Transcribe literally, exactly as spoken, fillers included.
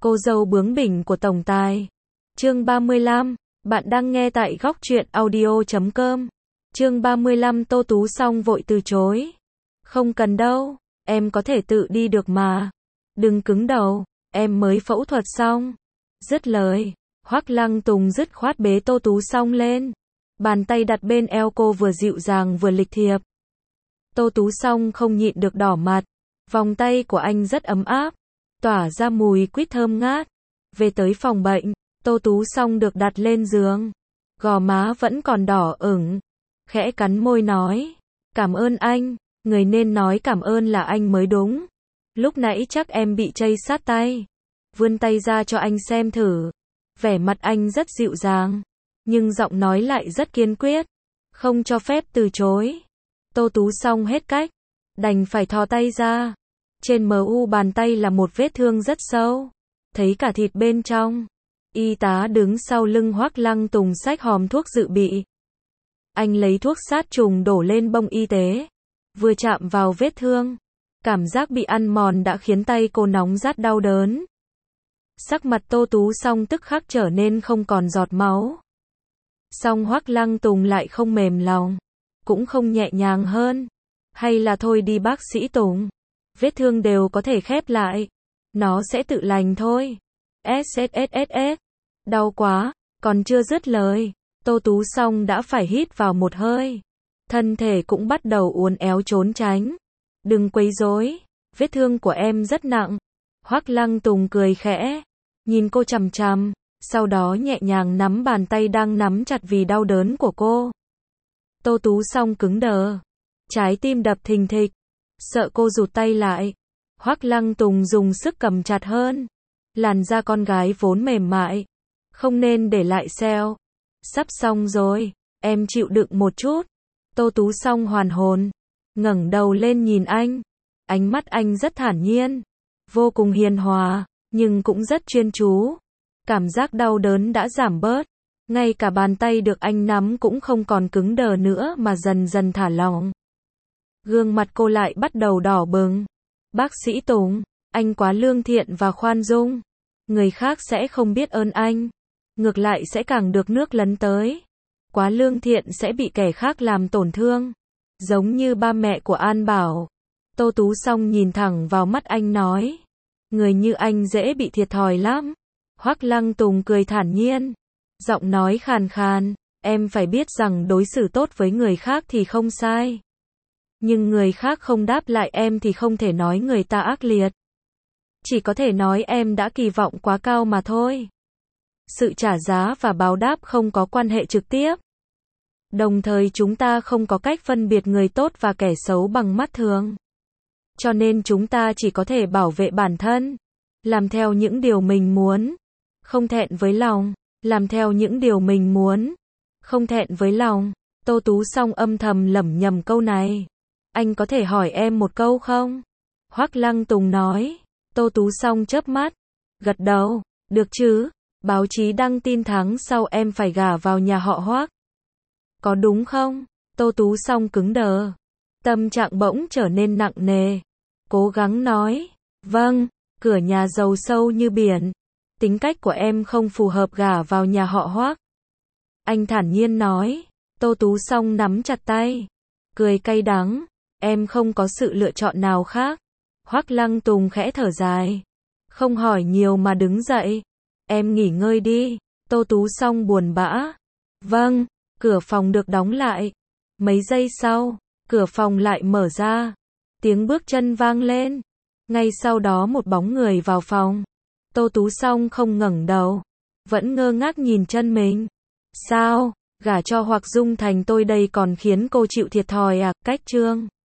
Cô dâu bướng bỉnh của tổng tài. Chương ba mươi lăm, bạn đang nghe tại góc truyện audio chấm com. Chương ba mươi lăm Tô Tú Song vội từ chối. Không cần đâu, em có thể tự đi được mà. Đừng cứng đầu, em mới phẫu thuật xong. Dứt lời, Hoắc Lăng Tùng dứt khoát bế Tô Tú Song lên. Bàn tay đặt bên eo cô vừa dịu dàng vừa lịch thiệp. Tô Tú Song không nhịn được đỏ mặt. Vòng tay của anh rất ấm áp, tỏa ra mùi quýt thơm ngát. Về tới phòng bệnh, Tô Tú Song được đặt lên giường. Gò má vẫn còn đỏ ửng. Khẽ cắn môi nói, cảm ơn anh, người nên nói cảm ơn là anh mới đúng. Lúc nãy chắc em bị chây sát tay. Vươn tay ra cho anh xem thử. Vẻ mặt anh rất dịu dàng, nhưng giọng nói lại rất kiên quyết, không cho phép từ chối. Tô Tú Song hết cách, đành phải thò tay ra. Trên mờ u bàn tay là một vết thương rất sâu, thấy cả thịt bên trong. Y tá đứng sau lưng Hoắc Lăng Tùng xách hòm thuốc dự bị. Anh lấy thuốc sát trùng đổ lên bông y tế. Vừa chạm vào vết thương, cảm giác bị ăn mòn đã khiến tay cô nóng rát đau đớn. Sắc mặt Tô Tú Song tức khắc trở nên không còn giọt máu. Song Hoắc Lăng Tùng lại không mềm lòng, cũng không nhẹ nhàng hơn. Hay là thôi đi bác sĩ Tùng, vết thương đều có thể khép lại, nó sẽ tự lành thôi. ét ét ét ét ét, đau quá. Còn chưa dứt lời, Tô Tú Song đã phải hít vào một hơi. Thân thể cũng bắt đầu uốn éo trốn tránh. Đừng quấy rối, vết thương của em rất nặng. Hoắc Lăng Tùng cười khẽ, nhìn cô chằm chằm, sau đó nhẹ nhàng nắm bàn tay đang nắm chặt vì đau đớn của cô. Tô Tú Song cứng đờ, trái tim đập thình thịch, sợ cô rụt tay lại. Hoắc Lăng Tùng dùng sức cầm chặt hơn. Làn da con gái vốn mềm mại, không nên để lại sẹo. Sắp xong rồi, em chịu đựng một chút. Tô Tú Song hoàn hồn, ngẩng đầu lên nhìn anh. Ánh mắt anh rất thản nhiên, vô cùng hiền hòa, nhưng cũng rất chuyên chú. Cảm giác đau đớn đã giảm bớt. Ngay cả bàn tay được anh nắm cũng không còn cứng đờ nữa mà dần dần thả lỏng. Gương mặt cô lại bắt đầu đỏ bừng. Bác sĩ Tùng, anh quá lương thiện và khoan dung. Người khác sẽ không biết ơn anh, ngược lại sẽ càng được nước lấn tới. Quá lương thiện sẽ bị kẻ khác làm tổn thương, giống như ba mẹ của An Bảo. Tô Tú Song nhìn thẳng vào mắt anh nói, người như anh dễ bị thiệt thòi lắm. Hoắc Lăng Tùng cười thản nhiên, giọng nói khàn khàn, em phải biết rằng đối xử tốt với người khác thì không sai. Nhưng người khác không đáp lại em thì không thể nói người ta ác liệt. Chỉ có thể nói em đã kỳ vọng quá cao mà thôi. Sự trả giá và báo đáp không có quan hệ trực tiếp. Đồng thời chúng ta không có cách phân biệt người tốt và kẻ xấu bằng mắt thường. Cho nên chúng ta chỉ có thể bảo vệ bản thân, làm theo những điều mình muốn, không thẹn với lòng, làm theo những điều mình muốn, không thẹn với lòng. Tô Tú Song âm thầm lẩm nhẩm câu này. Anh có thể hỏi em một câu không? Hoắc Lăng Tùng nói. Tô Tú Song chớp mắt, gật đầu, được chứ, báo chí đăng tin tháng sau em phải gả vào nhà họ Hoắc. Có đúng không? Tô Tú Song cứng đờ, tâm trạng bỗng trở nên nặng nề, cố gắng nói, vâng, cửa nhà giàu sâu như biển, tính cách của em không phù hợp gả vào nhà họ Hoắc. Anh thản nhiên nói. Tô Tú Song nắm chặt tay, cười cay đắng, em không có sự lựa chọn nào khác. Hoắc Lăng Tùng khẽ thở dài, không hỏi nhiều mà đứng dậy. Em nghỉ ngơi đi. Tô Tú Song buồn bã. Vâng. Cửa phòng được đóng lại. Mấy giây sau, cửa phòng lại mở ra. Tiếng bước chân vang lên. Ngay sau đó một bóng người vào phòng. Tô Tú Song không ngẩng đầu, vẫn ngơ ngác nhìn chân mình. Sao, gả cho Hoắc Dung Thành tôi đây còn khiến cô chịu thiệt thòi à? Cách chương